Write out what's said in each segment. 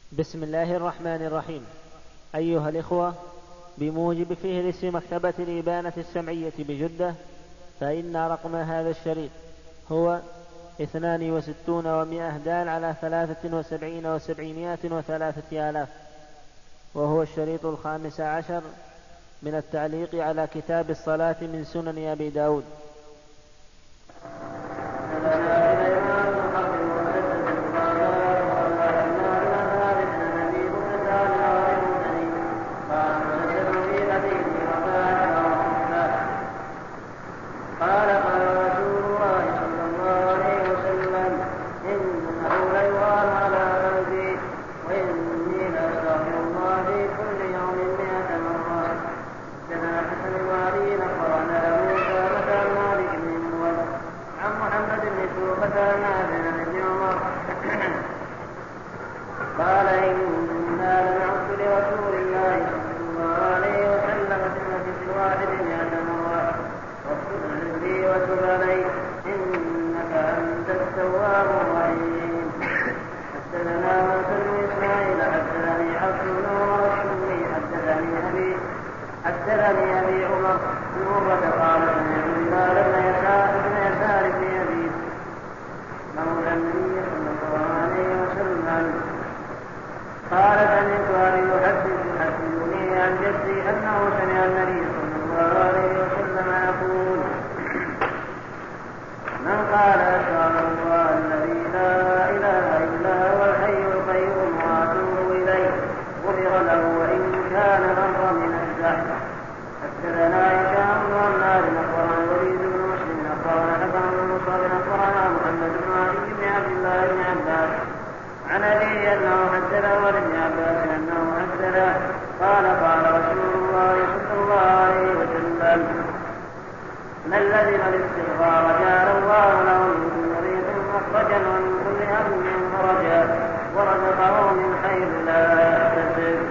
بسم الله الرحمن الرحيم. أيها الإخوة، بموجب فهرس مكتبة الإبانة السمعية بجدة، فإن رقم هذا الشريط هو 62 و100 دال على 73 و700 و3 آلاف، وهو الشريط 15 من التعليق على كتاب الصلاة من سنن أبي داود. حدثني أبي عمر بن مرة قال سمعت بلال بن يسار بن يزيد مولى النبي صلى الله عليه وسلم قال سمعت أبي يحدثني عن جدي أنه سمع النبي صلى الله عليه وسلم يقول: من قال أشهد الله الذي لا إله إلا هو الحي القيوم وأتوب إليه غفر له وإن كان مر من الزحف. حدثنا هشام بن عمار أخبرنا الوليد بن مسلم أخبرنا حكم بن مصعب أخبرنا محمد بن علي بن عبد الله بن عباس عن أبيه أنه حدثه عن ابن عباس أنه حدثه قال: قال رسول الله صلى الله عليه وسلم: من لزم الاستغفار جعل الله له من كل ضيق مخرجا ومن كل هم فرجا ورزقه من حيث لا يحتسب.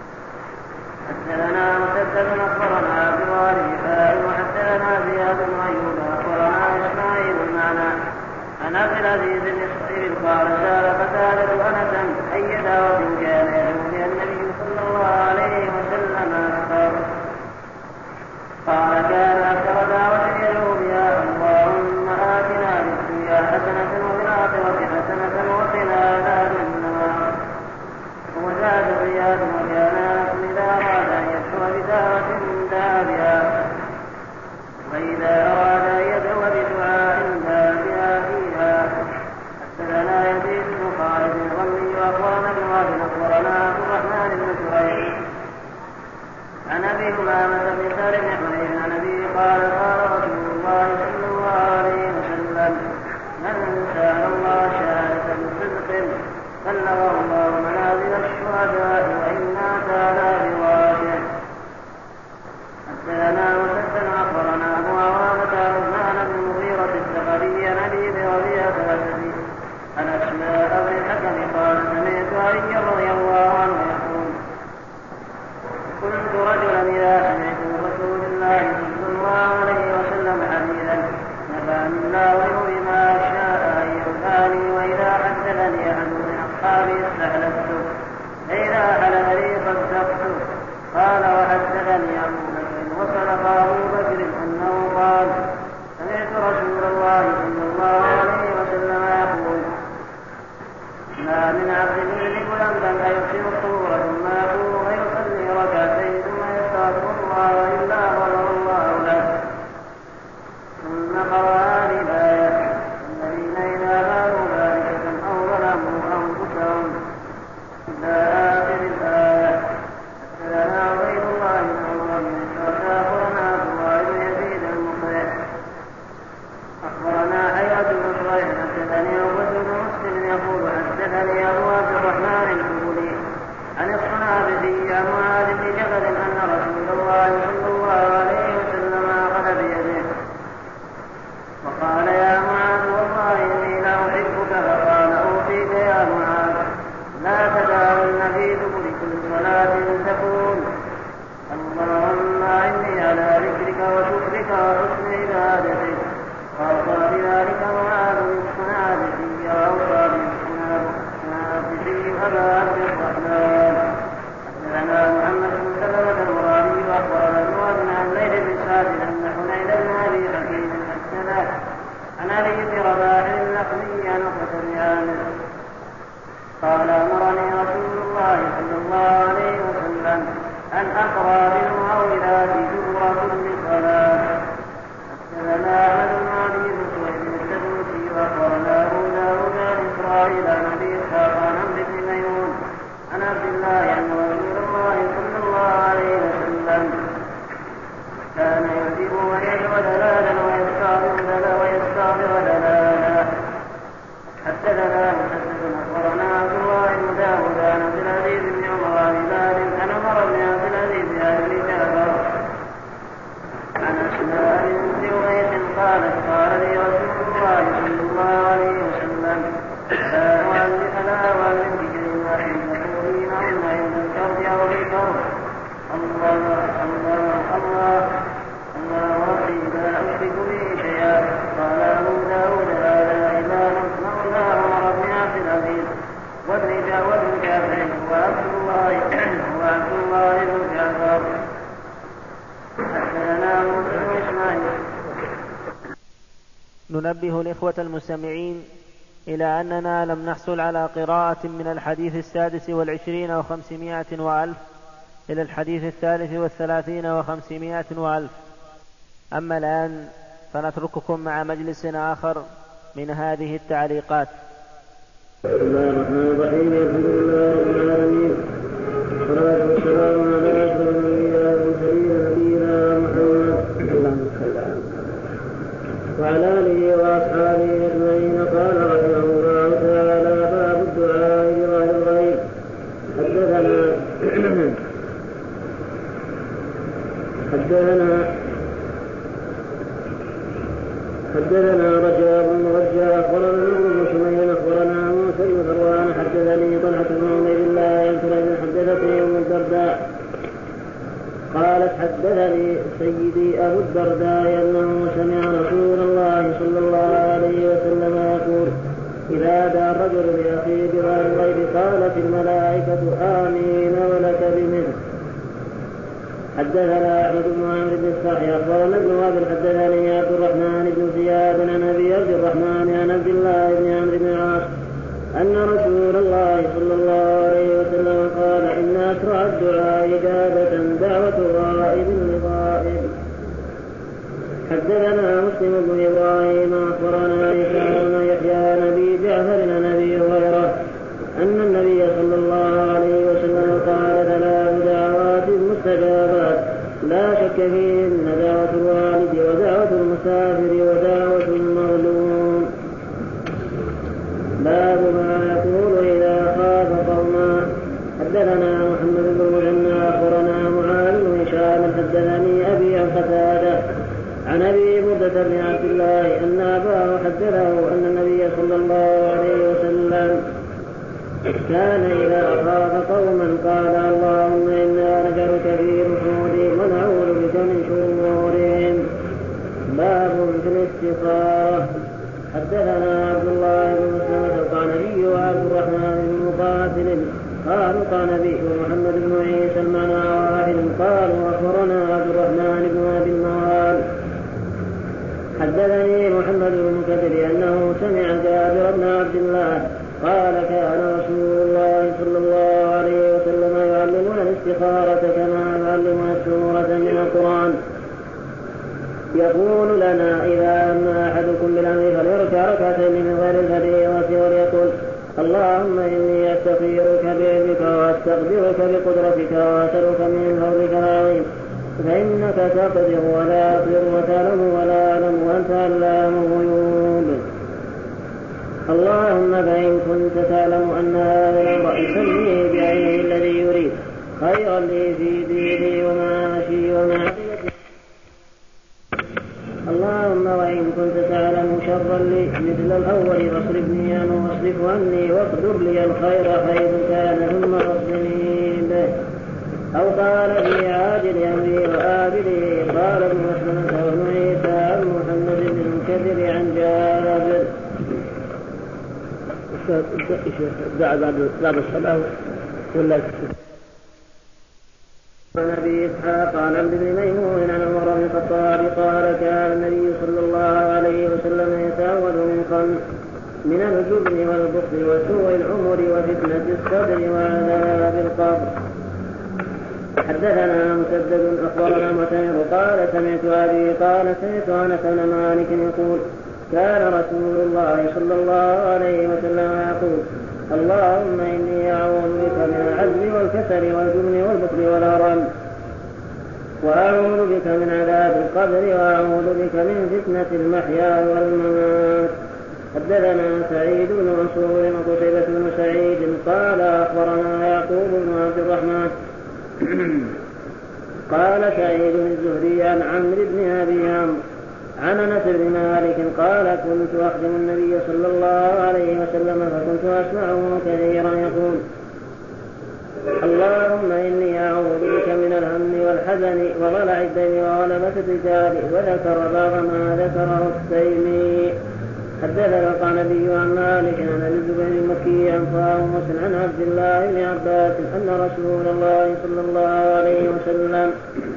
حدثنا مسدد أخبرنا عبد الوارث وحدثنا زياد بن أيوب أخبرنا إسماعيل المعنى عن عبد العزيز بن صهيب قال: سأل قتادة أنسا أي دعوة كان يدعو بها النبي صلى الله عليه وسلم أكثر؟ قال: كان أكثر دعوة يدعو بها: اللهم آتنا في الدنيا حسنة وفي الآخرة حسنة وقنا عذاب النار. وزاد زياد: وكان إذا أراد أن يدعو بدعوة دعا بها، وإذا أراد أن يدعو بدعاء دعا بها فيها. حدثنا يزيد بن خالد الغني وأخبرنا بن وهب أخبرنا عبد الرحمن بن سهيل عن أبي أمامة بن سالم بن حنين عن أبيه قال: قال رسول الله صلى الله عليه وسلم: من سأل الله شهادة بصدق بلغه الله منازل الشهداء وإن مات على فراشه. حدثنا مسدد أخبرنا أبو عوانة عثمان بن المغيرة الثقفي عن أبي ربيعة الأسدي عن أسماء بن الحكم قال: سمعت علي رضي الله عنه يقول: كنت رجلا إذا سمعت من رسول الله صلى الله عليه وسلم حديثا نفعني الله بما شاء أن يرفعني، وإذا حدثني أحد من أصحابي استحلفته، فإذا حلف لي صدقته. قال: وحدثني أبو بكر وصدق أبو بكر أنه قال: سمعت رسول الله صلى الله عليه وسلم يقول: ما من عبد يملك ذنبا فيحسن الطهور ثم يقوم ويصلي ركعتين ثم يستغفر الله إلا غفر الله له. ثم قرأ هذه الآية: الذين إذا فعلوا فاحشة أو ظلموا أنفسهم إلى آخر الآية. حدثنا عبيد الله بن عمر بن إسحاق أخبرنا عبد الله بن يزيد المقرئ أخبرنا حيرة بن شريح حدثني عقبة بن مسلم يقول: حدثني أبو عبد الرحمن الحبولي عن الصنابحي عن معاذ بن جبل أن رسول الله صلى الله عليه وسلم أخذ بيده وقال: يا معاذ والله إني لأحبك. فقال: أوصيك يا معاذ لا تدعن في دبر كل صلاة تقول: اللهم أعني على ذكرك وشكرك وحسن عبادتك. وأوصى بذلك معاذ الصنابحي وأوصى بالصنابحي رباح النخعي عن عقبة بن عامر قال أمرني رسول الله صلى الله عليه وسلم أن أقرأ بالمعوذات دبر كل صلاة. حدثنا أحمد بن علي بن سويد السدوسي وأخبرنا أبو داود عن إسرائيل عن أبي إسحاق عن عمرو بن ميمون عن عبد الله أن رسول الله صلى الله عليه وسلم كان يعجب ويدعو دلالا ويستغفر دلالا. حدثنا مسدد أخبرنا عبد الله بن داود عن عبد العزيز بن عمر عن هلال عن عمر بن عبد العزيز عن ابن جعفر عن أسماء بنت أميس قالت قال لي رسول الله صلى الله عليه وسلم ألا أعلمك كلمات تقولين عند الكرب أو بالكرب الله ربي لا أشرك به شيئا. قال أبو داود هذا إذا نسمع الله عمر بن عبد العزيز وابن جعفر وعبد الله بن جعفر. حدثنا موسى بن إسماعيل. ننبه الإخوة المستمعين إلى أننا لم نحصل على قراءة من الحديث 26 و500 وألف إلى الحديث 33 و500 وألف. أما الآن فنترككم مع مجلس آخر من هذه التعليقات. بسم الله الرحمن الرحيم. الحمد لله رب العالمين والصلاة والسلام على أشرف الأنبياء والمرسلين نبينا محمد وعلى آله وأصحابه أجمعين. قال رحمه الله تعالى باب الدعاء بظهر الغيب. حدثنا رجاء بن مرجع أخبرنا ابن شميل أخبرنا موسى بن مروان حدثني طلحة بن عبيد الله حدثتني أم الدرداء قالت حدثني سيدي أبو الدرداء أنه سمع رسول الله صلى الله عليه وسلم يقول إذا دعا الرجل لأخيه بظهر الغيب قالت الملائكة آمين ولك بمثل. حدثنا أحمد بن عمرو بن الصالح أخبرنا ابن وهب حدثني عبد الرحمن بن زياد عن أبي عبد الرحمن عن عبد الله بن عمرو بن العاص أن رسول الله صلى الله عليه وسلم قال إن أسرع الدعاء إجابة دعوة غائب لغائب. حدثنا مسلم بن إبراهيم أخبرنا عيسى بن يحيى نبي جعفر نبي هريرة أن النبي صلى الله عليه وسلم قال 3 دعوات مستجابات لا شك فيهن دعوة الوالد ودعوة المسافر ودعوة المظلوم. باب ما يقول إذا خاف قوما. حدثنا محمد بن المثنى أخبرنا معاذ بن هشام حدثني أبي عن قتادة عن أبي بردة بن عبد الله أن أباه حدثه أن النبي صلى الله عليه وسلم كان إذا أخاف قوما قال اللهم إنا نجعلك في نحورهم ونعوذ بك من شرورهم. باب في الاستخارة. حدثنا عبد الله بن مسلمة القعنبي وعبد الرحمن بن مقاتل قالوا القعنبي ومحمد بن عيسى المعنى واحد قالوا أخبرنا عبد الرحمن بن أبي النوال. حدثني محمد بن كثير أنه سمع جابر بن عبد الله قال كان رسول الله صلى الله عليه وسلم يعلمنا الاستخارة كما يعلمنا السورة من القرآن. يقول لنا إذا أما أحدكم بالأمر فليركع ركعتين من غير الفريضة وليقول اللهم إني أستخيرك بعلمك وأستقدرك بقدرتك وأسألك من فضلك العظيم فإنك تقدر ولا أقدر وتعلم ولا أعلم وأنت علام الغيوب. اللهم فإن كنت تعلم أن هذا الأمر يسميه بعينه الذي يريد خيرا لي في ديني ومعاشي ومعصيتي. اللهم وإن كنت تعلم شرا لي مثل الأول فاصرفني عنه واصرف عني واقدر لي الخير حيث كان ثم اصرفني به. أو قال في عاجل أمري وآجله. قال ابن مسلمة وابن عيسى عن محمد بن كثير عن جابر. بعد الصلاة ولا عن أبي إسحاق عن عبد بن ميمون عن عمر بن الخطاب قال كان النبي صلى الله عليه وسلم يتعوذ من ناقصا من الجبن والبخل وسوء العمر وفتنة الصدر وعذاب القبر. حدثنا مسدد أخبرنا معتمر قال سمعت أبي قال سمعت أنس بن مالك يقول كان رسول الله صلى الله عليه وسلم يقول اللهم إني أعوذ بك من العجز والكسل والجبن والبخل والهرم وأعوذ بك من عذاب القبر وأعوذ بك من فتنة المحيا والممات. حدثنا سعيد بن منصور وقتيبة بن سعيد قال أخبرنا يعقوب بن عبد الرحمن قال سعيد الزهري عن عمرو بن أبي عمرو عن أنس بن مالك قال كنت أخدم النبي صلى الله عليه وسلم فكنت أسمعه كثيرا يقول اللهم إني أعوذ بك من الهم والحزن وضلع الدين وغلبة الرجال وذكر بعض ما ذكره التيمي. حدثنا القعنبي عن مالك عن ابي الزبير المكي عن طاووس عن عبد الله بن عباس أن رسول الله صلى الله عليه وسلم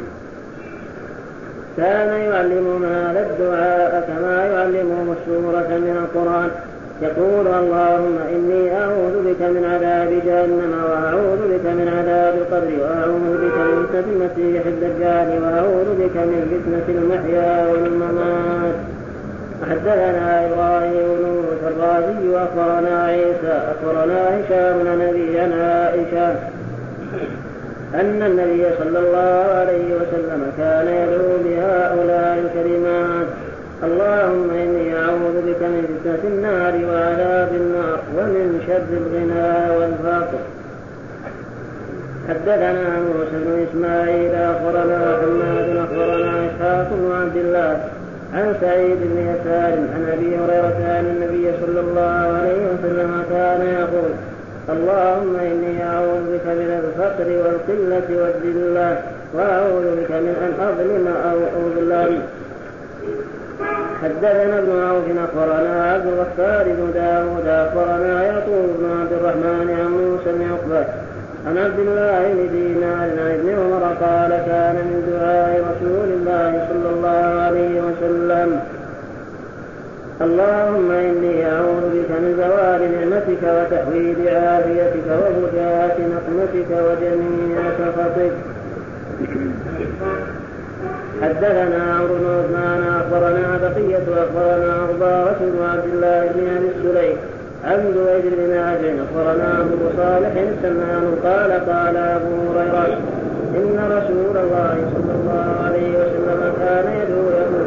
كان يعلمهم هذا الدعاء كما يعلمهم السورة من القرآن يقول اللهم إني أعوذ بك من عذاب جهنم وأعوذ بك من عذاب القبر وأعوذ بك من فتنة المسيح الدجال وأعوذ بك من فتنة المحيا والممات. حدثنا إبراهيم بن الرازي وأخبرنا عيسى أخبرنا هشام بن أبي عن عائشة أن النبي صلى الله عليه وسلم كان يدعو بهؤلاء الكلمات اللهم إني أعوذ بك من فتنة النار وعذاب النار ومن شر الغنى والفقر. حدثنا موسى بن إسماعيل أخبرنا حماد أخبرنا إسحاق بن عبد الله عن سعيد بن يسار عن أبي هريرة أن النبي صلى الله عليه وسلم كان يقول اللهم إني أعوذ بك من الفقر والقلة والذلة وأعوذ بك من أن أظلم أو أظلم. حدثنا ابن عوف أخبرنا عبد الغفار بن داود أخبرنا يعقوب بن عبد الرحمن عن موسى بن عقبة عن عبد الله بن دينار عن ابن عمر قال كان من دعاء رسول الله صلى الله عليه وسلم اللهم إني أعوذ بك من زوال نعمتك وتحويل عافيتك وفجاءة نقمتك وجميع سخطك. حدثنا عمرو بن عثمان أخبرنا بقية أخبرنا عبارة بن عبد الله بن أبي السليم عن دويد بن نافع أخبرنا أبو صالح السمان قال قال أبو هريرة إن رسول الله صلى الله عليه وسلم كان يدعو يقول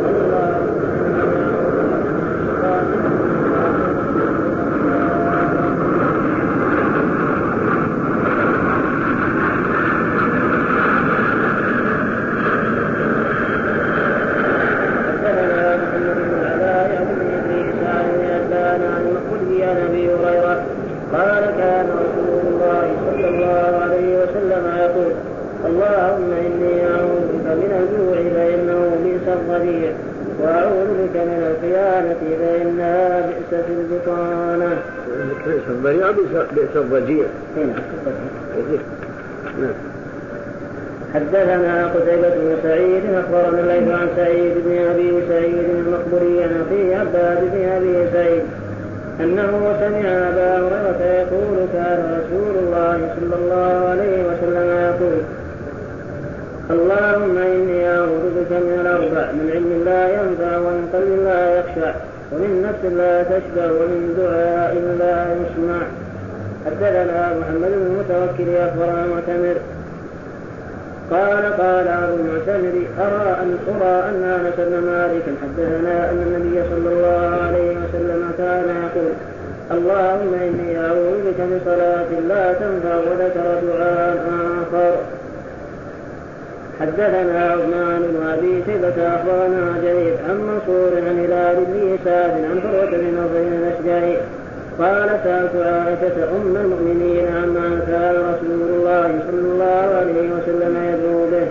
اللهم إني أعوذ بك من الجوع فإنه بئس الضريع وأعوذ بك من الخيانة فإنها بئست البطانة. بئس الضريع بئس الضجيع. حدثنا قتيبة بن سعيد أخبرنا الليث عن سعيد بن أبي سعيد المقبري عن أخيه عباد بن أبي سعيد أنه سمع أبا هريرة يقول كان رسول الله صلى الله عليه وسلم يقول اللهم إني أعوذ بك من الأربع من علم لا ينفع ومن قلب لا يخشع ومن نفس لا تشبع ومن دعاء لا يسمع. حدثنا محمد بن المتوكل أخبرنا معتمر قال قال أبو المعتمر أرى أن أنس بن مالك حدثنا أن النبي صلى الله عليه وسلم كان يقول اللهم إني أعوذ بك من صلاة لا تنفع وذكر دعاء آخر. حدثنا عثمان بن أبي شيبة أخبرنا جرير عن منصور عن هلال بن يسار عن فروة بن نصر الأشجعي قال سألت عائشة أم المؤمنين عما كان رسول الله صلى الله عليه وسلم يدعو به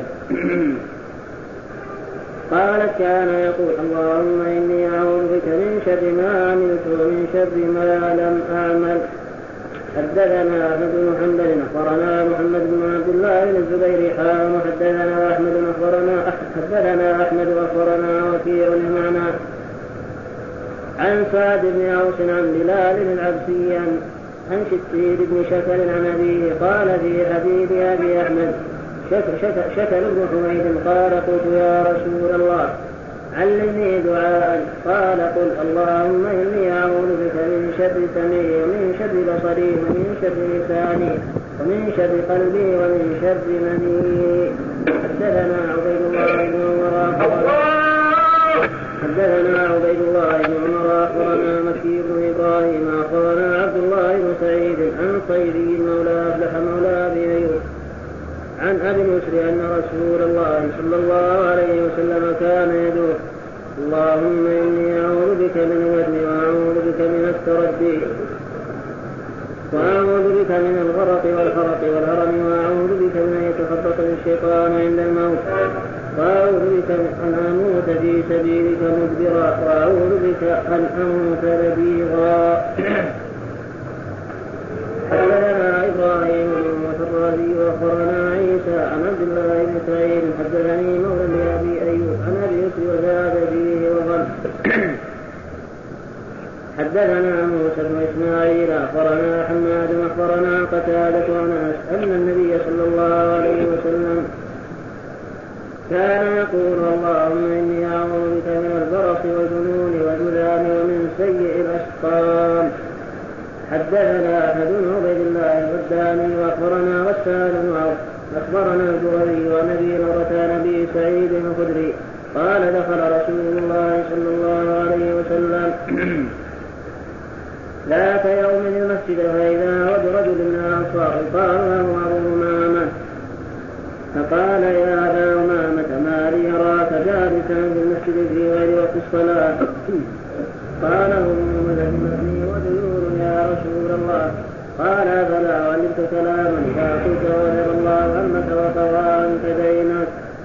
قالت كان يقول اللهم إني أعوذ بك من شر ما عملت ومن شر ما لم أعمل. حدثنا أحمد بن حنبل أخبرنا محمد بن عبد الله بن الزبير حدثنا أحمد أخبرنا وكيع المعنى. عن سعد بن أوس عن بلال العبسي عن شتير بن شكل عن أبيه قال في حديث أبي أحمد شكل بن حميد قال قلت يا رسول الله علمني دعاء قال قل اللهم إني أعوذ بك من شر سمعي ومن شر بصري ومن شر لساني ومن شر قلبي ومن شر مني. حدثنا عبيد الله بن عمر أخبرنا مكي بن إبراهيم أخبرنا عبد الله بن سعيد عن صيري مولى أفلح مولى أبي أيوب عن أبي اليسر أن رسول الله صلى الله عليه وسلم كان يدعو اللهم إني أعوذ بك من الوزن وأعوذ بك من التردي وأعوذ بك من الغرق والحرق والهرم وأعوذ بك من أن يتخبط الشيطان عند الموت وأعوذ بك أن أموت في سبيلك مدبرا وأعوذ بك أن أموت لبيغا. حدثنا إبراهيم بن الرازي وأخبرنا عيسى عن عبد الله بن سعيد حدثني مولى لأبي أيوب عن أبي يسر وزاد فيه وغل. حدثنا موسى بن إسماعيل أخبرنا حماد أخبرنا قتادة وناس أن النبي صلى الله عليه وسلم كان يقول اللهم إني أعوذ بك من البرص والجنون والجذام ومن سيء الأسقام. حدثنا أحد عبيد الله الغداني وأخبرنا غسان بن عوف أخبرنا الجريري ونبي نبي سعيد الخدري قال دخل رسول الله صلى الله عليه وسلم ذات يوم المسجد فإذا هو برجل من الأنصار قال له أبو أمامة فقال يا أبا أمامة ما لي أراك جالسا في المسجد في غير وقت الصلاة قال هم ذمتني وديور يا رسول الله قال فلا علمت كلاما إذا قلت وذر الله همك وقضى عنك دينك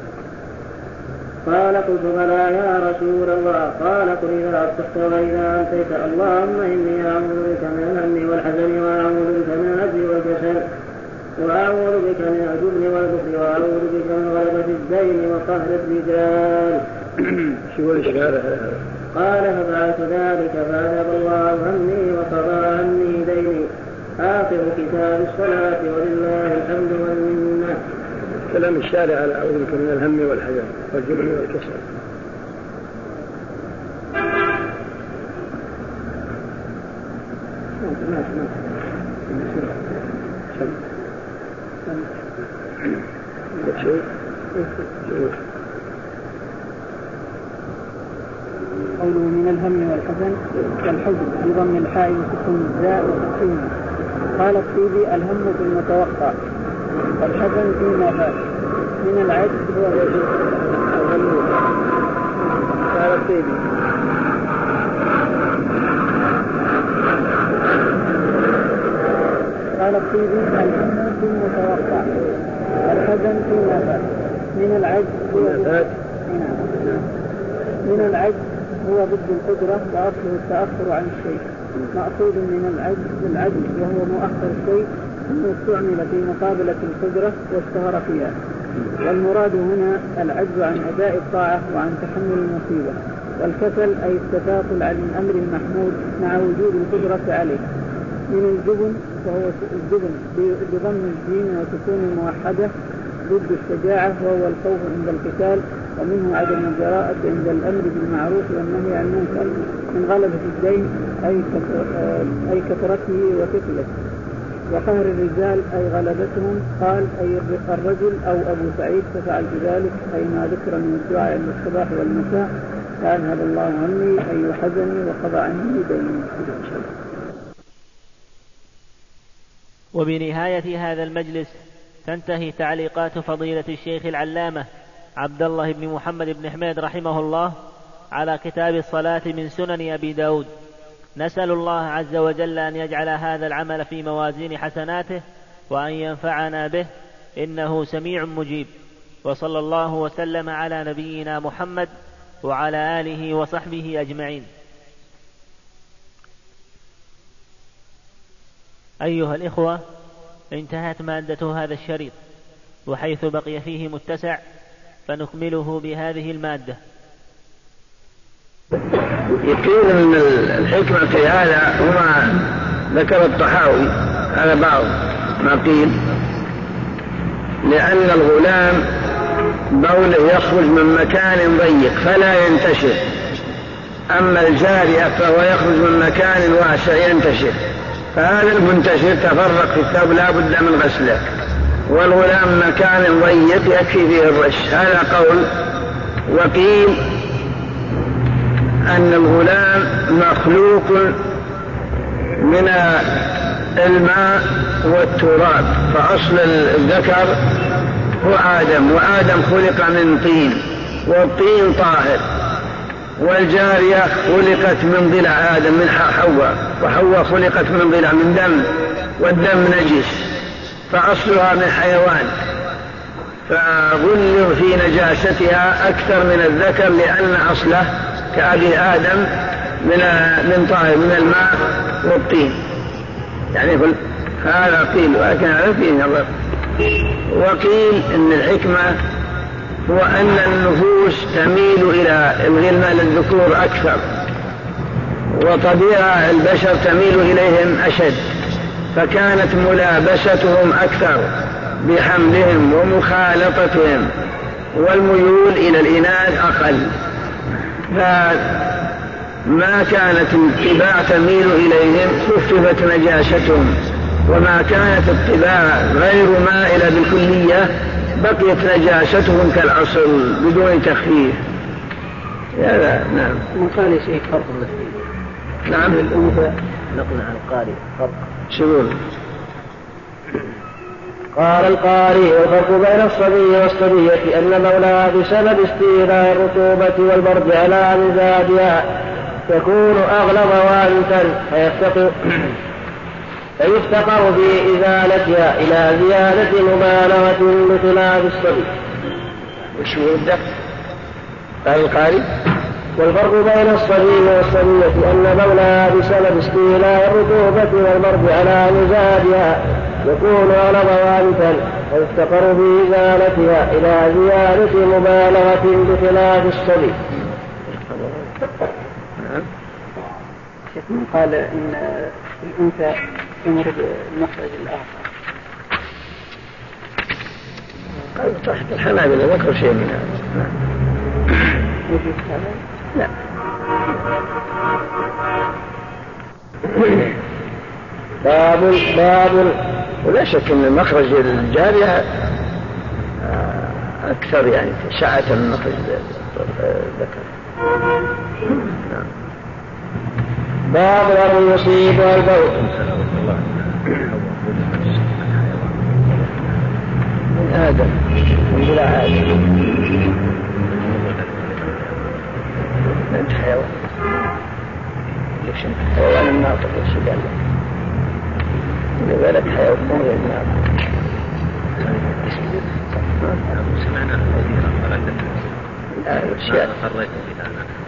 قال قلت بلى يا رسول الله قال قل إذا أصبحت وإذا أمسيت اللهم إني أعوذ بك من الهم والحزن وأعوذ بك من العجز والكسل وأعوذ بك من الجبن والبخل وأعوذ بك من غلبة الدين وقهر الرجال. شو الإشارة؟ قال ففعلت ذلك فأذهب الله همي وقضى عني ديني. آخر كتاب الصلاة ولله الحمد والمنة. كلام الشارع على أعوذ بك من الهم والحزن والجبن والكسل. قوله من الهم والحزن والحزن بضم الحاء وسكون الزاء وتسكينها. قال الطيبي الهم في المتوقع والحزن فيما فات من العجز هو الرجل. قال الطيبي الهم في المتوقع والحزن فيما فات من العجز من العجز هو ضد القدرة وأصله التأخر عن الشيء. مأخوذ من العجز وهو مؤخر الشيء ثم استعمل في مقابلة القدرة واشتهر فيها. والمراد هنا العجز عن أداء الطاعة وعن تحمل المصيبة. والكسل أي التكاسل عن الأمر المحمود مع وجود القدرة عليه. من الجبن وهو الجبن بضم الجيم وسكون الموحدة ضد الشجاعة وهو الخوف عند القتال. ومنه عدم الجراءة عند الأمر بالمعروف والنهي عن المنكر. من غلبة الدين أي كثرته وثقله. وقهر الرجال أي غلبتهم. قال أي الرجل أو أبو سعيد ففعل ذلك أي ما ذكر من الدعاء عند الصباح والمساء فأذهب الله عني أي حزني وقضى عني ديني. وبنهاية هذا المجلس تنتهي تعليقات فضيلة الشيخ العلامة عبد الله بن محمد بن حميد رحمه الله على كتاب الصلاة من سنن أبي داود. نسأل الله عز وجل أن يجعل هذا العمل في موازين حسناته وأن ينفعنا به إنه سميع مجيب. وصلى الله وسلم على نبينا محمد وعلى آله وصحبه أجمعين. أيها الإخوة، انتهت مادة هذا الشريط، وحيث بقي فيه متسع فنكمله بهذه المادة. يقيل أن الحكمة في هذا هما ذكر الطحاوي هذا بعض ما قيل، لأن الغلام بوله يخرج من مكان ضيق فلا ينتشر، أما الجارية فهو يخرج من مكان واسع ينتشر، فهذا المنتشر تفرق في الثوب لا بد من غسله، والغلام مكان ضيق يكفي فيه الرش. هذا قول. وقيل أن الغلام مخلوق من الماء والتراب، فأصل الذكر هو آدم، وآدم خلق من طين، والطين طاهر، والجارية خلقت من ضلع آدم من حواء، وحواء خلقت من ضلع من دم، والدم نجس، فأصلها من حيوان، فغلظ في نجاستها أكثر من الذكر، لأن أصله كأبي آدم من طاهر من الماء والطين، يعني هذا قيل، ولكن هذا فيه نظر. وقيل إن الحكمة هو أن النفوس تميل إلى الغلمان للذكور أكثر، وطبيعة البشر تميل إليهم أشد، فكانت ملابستهم أكثر بحملهم ومخالطتهم، والميول إلى الإناث أقل، فما كانت الطباع تميل إليهم خففت نجاستهم، وما كانت الطباع غير مائلة بالكلية بقيت نجاستهم كالأصل بدون تخفيف. نعم. من قال شيء فرق نعم. الأنثى نقل عن القارئ فرق شغل. قال القارئ: والفرق بين الصبي والصبية أن مولاه بسبب استيلاء الرطوبة والبرد على مزاجها تكون أغلظ وانتا فيفتقر في إزالتها إلى زيادة مبالغة بخلاف الصبي. وشو الدق؟ قال القارئ: والفرق بين الصبي والصبية أن مولاه بسبب استيلاء الرطوبة والبرد على مزاجها يكون أغلظ وانتا فيفتقر في إزالتها إلى زيادة مبالغة بخلاف الصبي. من قال إن الأنثى تمر بمخرج الآخر. قال تحت الحنابلة ذكر شيء من هذا. وجود هذا؟ لا. باب ولا شك أن مخرج الجارية أكثر يعني شعة من مخرج الذكر. باب الذي يصيب البول من آدم من ضلع آدم أنت حيوان. ليش أنت حيوان الناطق؟ ليش قال لك حيوان غير الناطق؟ سمعنا الأشياء